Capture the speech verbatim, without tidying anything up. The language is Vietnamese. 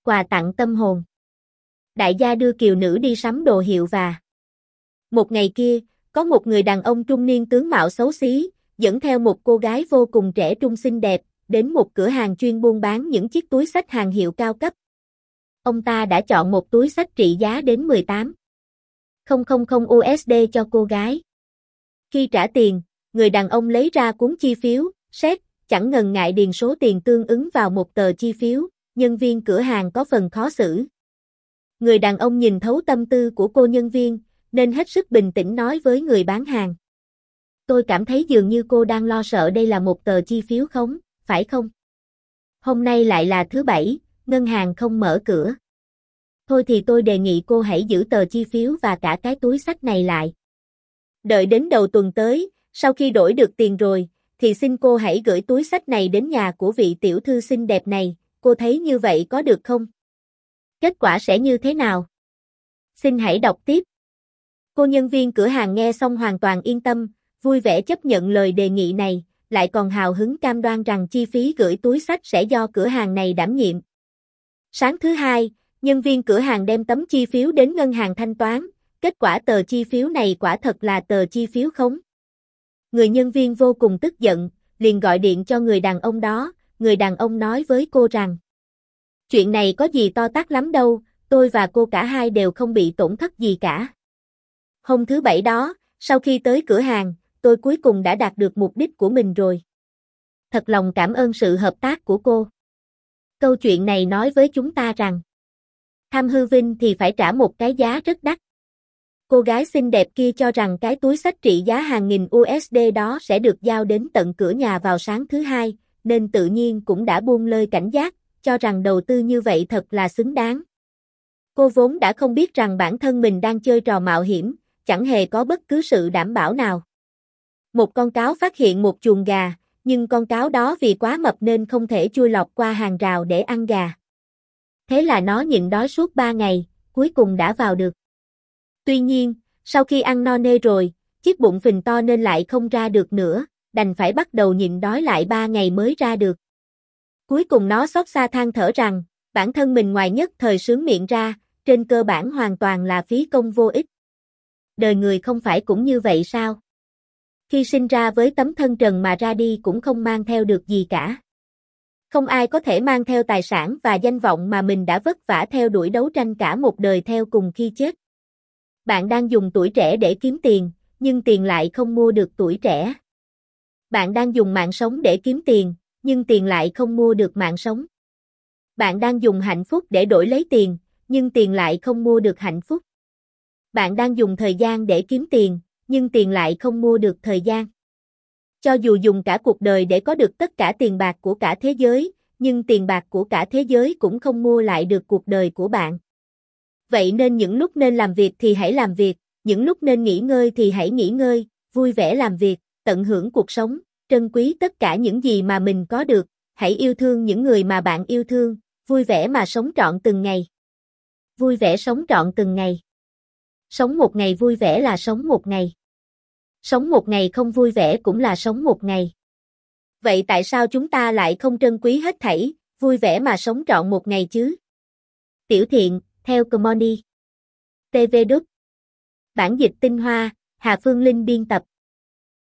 quà tặng tâm hồn. Đại gia đưa kiều nữ đi sắm đồ hiệu và. Một ngày kia, có một người đàn ông trung niên tướng mạo xấu xí, dẫn theo một cô gái vô cùng trẻ trung xinh đẹp, đến một cửa hàng chuyên buôn bán những chiếc túi xách hàng hiệu cao cấp. Ông ta đã chọn một túi xách trị giá đến mười tám nghìn u ét đê cho cô gái. Khi trả tiền, người đàn ông lấy ra cuốn chi phiếu, xét, chẳng ngần ngại điền số tiền tương ứng vào một tờ chi phiếu, nhân viên cửa hàng có phần khó xử. Người đàn ông nhìn thấu tâm tư của cô nhân viên, nên hết sức bình tĩnh nói với người bán hàng. Tôi cảm thấy dường như cô đang lo sợ đây là một tờ chi phiếu khống, phải không? Hôm nay lại là thứ bảy, ngân hàng không mở cửa. Thôi thì tôi đề nghị cô hãy giữ tờ chi phiếu và cả cái túi xách này lại. Đợi đến đầu tuần tới, sau khi đổi được tiền rồi, thì xin cô hãy gửi túi xách này đến nhà của vị tiểu thư xinh đẹp này, cô thấy như vậy có được không? Kết quả sẽ như thế nào? Xin hãy đọc tiếp. Cô nhân viên cửa hàng nghe xong hoàn toàn yên tâm, vui vẻ chấp nhận lời đề nghị này, lại còn hào hứng cam đoan rằng chi phí gửi túi xách sẽ do cửa hàng này đảm nhiệm. Sáng thứ hai, nhân viên cửa hàng đem tấm chi phiếu đến ngân hàng thanh toán, kết quả tờ chi phiếu này quả thật là tờ chi phiếu khống. Người nhân viên vô cùng tức giận, liền gọi điện cho người đàn ông đó, người đàn ông nói với cô rằng: chuyện này có gì to tát lắm đâu, tôi và cô cả hai đều không bị tổn thất gì cả. Hôm thứ bảy đó, sau khi tới cửa hàng, tôi cuối cùng đã đạt được mục đích của mình rồi. Thật lòng cảm ơn sự hợp tác của cô. Câu chuyện này nói với chúng ta rằng, tham hư vinh thì phải trả một cái giá rất đắt. Cô gái xinh đẹp kia cho rằng cái túi xách trị giá hàng nghìn u ét đê đó sẽ được giao đến tận cửa nhà vào sáng thứ hai, nên tự nhiên cũng đã buông lơi cảnh giác, cho rằng đầu tư như vậy thật là xứng đáng. Cô vốn đã không biết rằng bản thân mình đang chơi trò mạo hiểm, chẳng hề có bất cứ sự đảm bảo nào. Một con cáo phát hiện một chuồng gà, nhưng con cáo đó vì quá mập nên không thể chui lọt qua hàng rào để ăn gà. Thế là nó nhịn đói suốt ba ngày, cuối cùng đã vào được. Tuy nhiên, sau khi ăn no nê rồi, chiếc bụng phình to nên lại không ra được nữa, đành phải bắt đầu nhịn đói lại ba ngày mới ra được. Cuối cùng nó xót xa than thở rằng, bản thân mình ngoài nhất thời sướng miệng ra, trên cơ bản hoàn toàn là phí công vô ích. Đời người không phải cũng như vậy sao? Khi sinh ra với tấm thân trần mà ra đi cũng không mang theo được gì cả. Không ai có thể mang theo tài sản và danh vọng mà mình đã vất vả theo đuổi đấu tranh cả một đời theo cùng khi chết. Bạn đang dùng tuổi trẻ để kiếm tiền, nhưng tiền lại không mua được tuổi trẻ. Bạn đang dùng mạng sống để kiếm tiền, nhưng tiền lại không mua được mạng sống. Bạn đang dùng hạnh phúc để đổi lấy tiền, nhưng tiền lại không mua được hạnh phúc. Bạn đang dùng thời gian để kiếm tiền, nhưng tiền lại không mua được thời gian. Cho dù dùng cả cuộc đời để có được tất cả tiền bạc của cả thế giới, nhưng tiền bạc của cả thế giới cũng không mua lại được cuộc đời của bạn. Vậy nên những lúc nên làm việc thì hãy làm việc, những lúc nên nghỉ ngơi thì hãy nghỉ ngơi, vui vẻ làm việc, tận hưởng cuộc sống, trân quý tất cả những gì mà mình có được, hãy yêu thương những người mà bạn yêu thương, vui vẻ mà sống trọn từng ngày. Vui vẻ sống trọn từng ngày. Sống một ngày vui vẻ là sống một ngày. Sống một ngày không vui vẻ cũng là sống một ngày. Vậy tại sao chúng ta lại không trân quý hết thảy, vui vẻ mà sống trọn một ngày chứ? Tiểu Thiện, theo Commonly. tê vê Đúc. Bản dịch tinh hoa, Hà Phương Linh biên tập.